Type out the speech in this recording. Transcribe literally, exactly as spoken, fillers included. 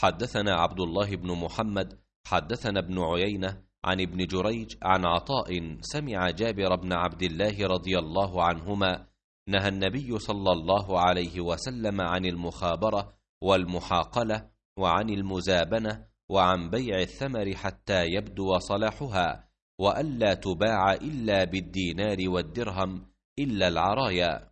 حدثنا عبد الله بن محمد حدثنا ابن عيينة عن ابن جريج عن عطاء سمع جابر بن عبد الله رضي الله عنهما نهى النبي صلى الله عليه وسلم عن المخابرة والمحاقلة وعن المزابنة وعن بيع الثمر حتى يبدو صلاحها، وألا تباع إلا بالدينار والدرهم إلا العرايا.